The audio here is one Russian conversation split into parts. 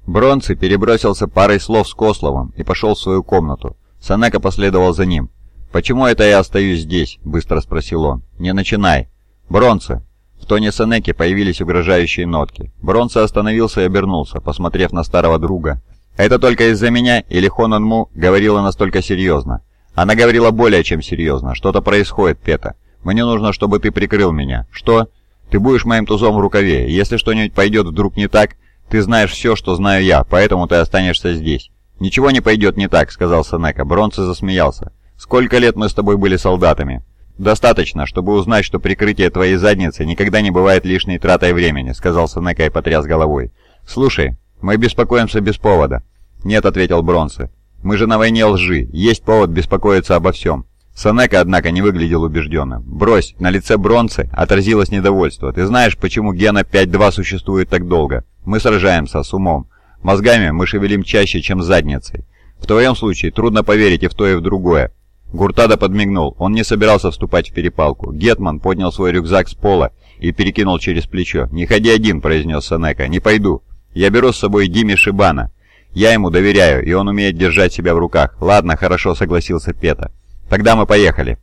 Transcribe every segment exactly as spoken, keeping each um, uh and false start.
Бронце перебросился парой слов с Кословым и пошел в свою комнату. Сенека последовал за ним. «Почему это я остаюсь здесь?» – быстро спросил он. «Не начинай». «Бронце!» В тоне Сенеки появились угрожающие нотки. Бронце остановился и обернулся, посмотрев на старого друга. «Это только из-за меня или Хонон Му говорила настолько серьезно?» «Она говорила более чем серьезно. Что-то происходит, Пета. Мне нужно, чтобы ты прикрыл меня». «Что?» «Ты будешь моим тузом в рукаве. Если что-нибудь пойдет вдруг не так, ты знаешь все, что знаю я, поэтому ты останешься здесь». «Ничего не пойдет не так», — сказал Сенека. Бронце засмеялся. «Сколько лет мы с тобой были солдатами?» «Достаточно, чтобы узнать, что прикрытие твоей задницы никогда не бывает лишней тратой времени», — сказал Сенека и потряс головой. «Слушай, мы беспокоимся без повода». «Нет», — ответил Бронце. «Мы же на войне лжи. Есть повод беспокоиться обо всем». Сенека, однако, не выглядел убежденным. «Брось!» На лице Бронце отразилось недовольство. «Ты знаешь, почему Гена пять два существует так долго? Мы сражаемся с умом. Мозгами мы шевелим чаще, чем задницей. В твоем случае трудно поверить и в то, и в другое». Гуртадо подмигнул. Он не собирался вступать в перепалку. Гетман поднял свой рюкзак с пола и перекинул через плечо. «Не ходи один», — произнес Сенека. «Не пойду. Я беру с собой Дими Шибана. Я ему доверяю, и он умеет держать себя в руках». «Ладно, хорошо», — согласился Пета. «Тогда мы поехали».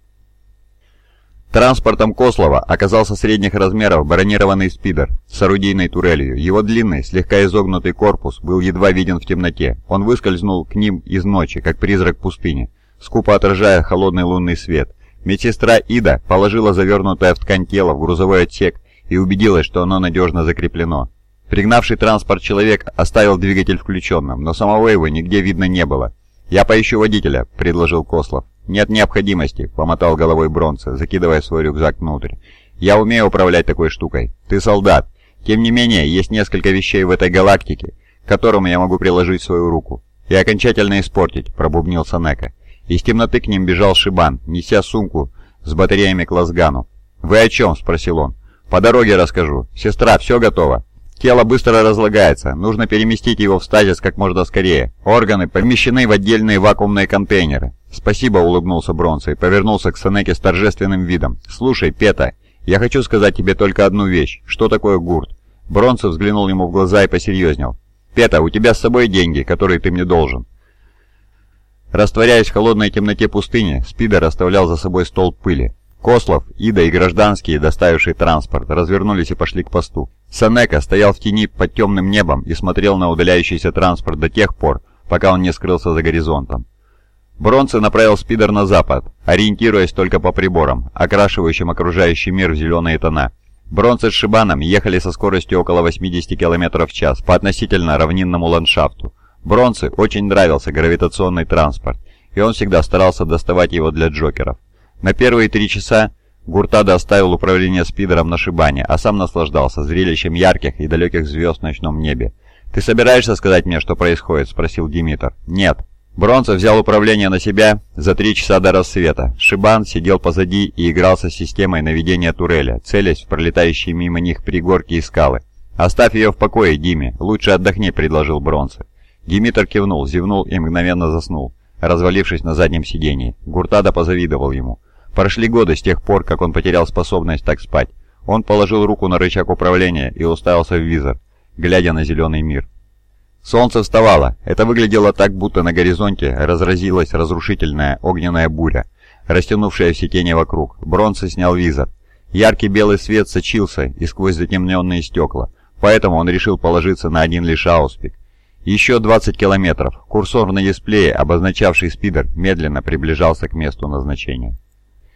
Транспортом Кослова оказался средних размеров бронированный спидер с орудийной турелью. Его длинный, слегка изогнутый корпус был едва виден в темноте. Он выскользнул к ним из ночи, как призрак пустыни, скупо отражая холодный лунный свет. Медсестра Ида положила завернутое в ткань тело в грузовой отсек и убедилась, что оно надежно закреплено. Пригнавший транспорт человек оставил двигатель включенным, но самого его нигде видно не было. «Я поищу водителя», — предложил Кослов. «Нет необходимости», — помотал головой Бронце, закидывая свой рюкзак внутрь. «Я умею управлять такой штукой. Ты солдат. Тем не менее, есть несколько вещей в этой галактике, к которым я могу приложить свою руку и окончательно испортить», — пробубнил Сенека. Из темноты к ним бежал Шибан, неся сумку с батареями к лазгану. «Вы о чем?» — спросил он. «По дороге расскажу. Сестра, все готово?» «Тело быстро разлагается. Нужно переместить его в стазис как можно скорее. Органы помещены в отдельные вакуумные контейнеры». «Спасибо», — улыбнулся Бронце и повернулся к Сенеке с торжественным видом. «Слушай, Пета, я хочу сказать тебе только одну вещь. Что такое гурт?» Бронце взглянул ему в глаза и посерьезнел. «Пета, у тебя с собой деньги, которые ты мне должен?» Растворяясь в холодной темноте пустыни, спидер оставлял за собой столб пыли. Кослов, Ида и гражданские, доставившие транспорт, развернулись и пошли к посту. Сенека стоял в тени под темным небом и смотрел на удаляющийся транспорт до тех пор, пока он не скрылся за горизонтом. Бронце направил спидер на запад, ориентируясь только по приборам, окрашивающим окружающий мир в зеленые тона. Бронце с Шибаном ехали со скоростью около восьмидесяти километров в час по относительно равнинному ландшафту. Бронце очень нравился гравитационный транспорт, и он всегда старался доставать его для джокеров. На первые три часа Гуртадо оставил управление спидером на Шибане, а сам наслаждался зрелищем ярких и далеких звезд в ночном небе. «Ты собираешься сказать мне, что происходит?» – спросил Димитр. «Нет». Бронце взял управление на себя за три часа до рассвета. Шибан сидел позади и игрался с системой наведения турели, целясь в пролетающие мимо них пригорки и скалы. «Оставь ее в покое, Диме. Лучше отдохни», – предложил Бронце. Димитр кивнул, зевнул и мгновенно заснул, развалившись на заднем сидении. Гуртадо позавидовал ему. Прошли годы с тех пор, как он потерял способность так спать. Он положил руку на рычаг управления и уставился в визор, глядя на зеленый мир. Солнце вставало. Это выглядело так, будто на горизонте разразилась разрушительная огненная буря, растянувшая все тени вокруг. Бронце снял визор. Яркий белый свет сочился и сквозь затемненные стекла, поэтому он решил положиться на один лишь ауспик. Еще двадцать километров. Курсор на дисплее, обозначавший спидер, медленно приближался к месту назначения.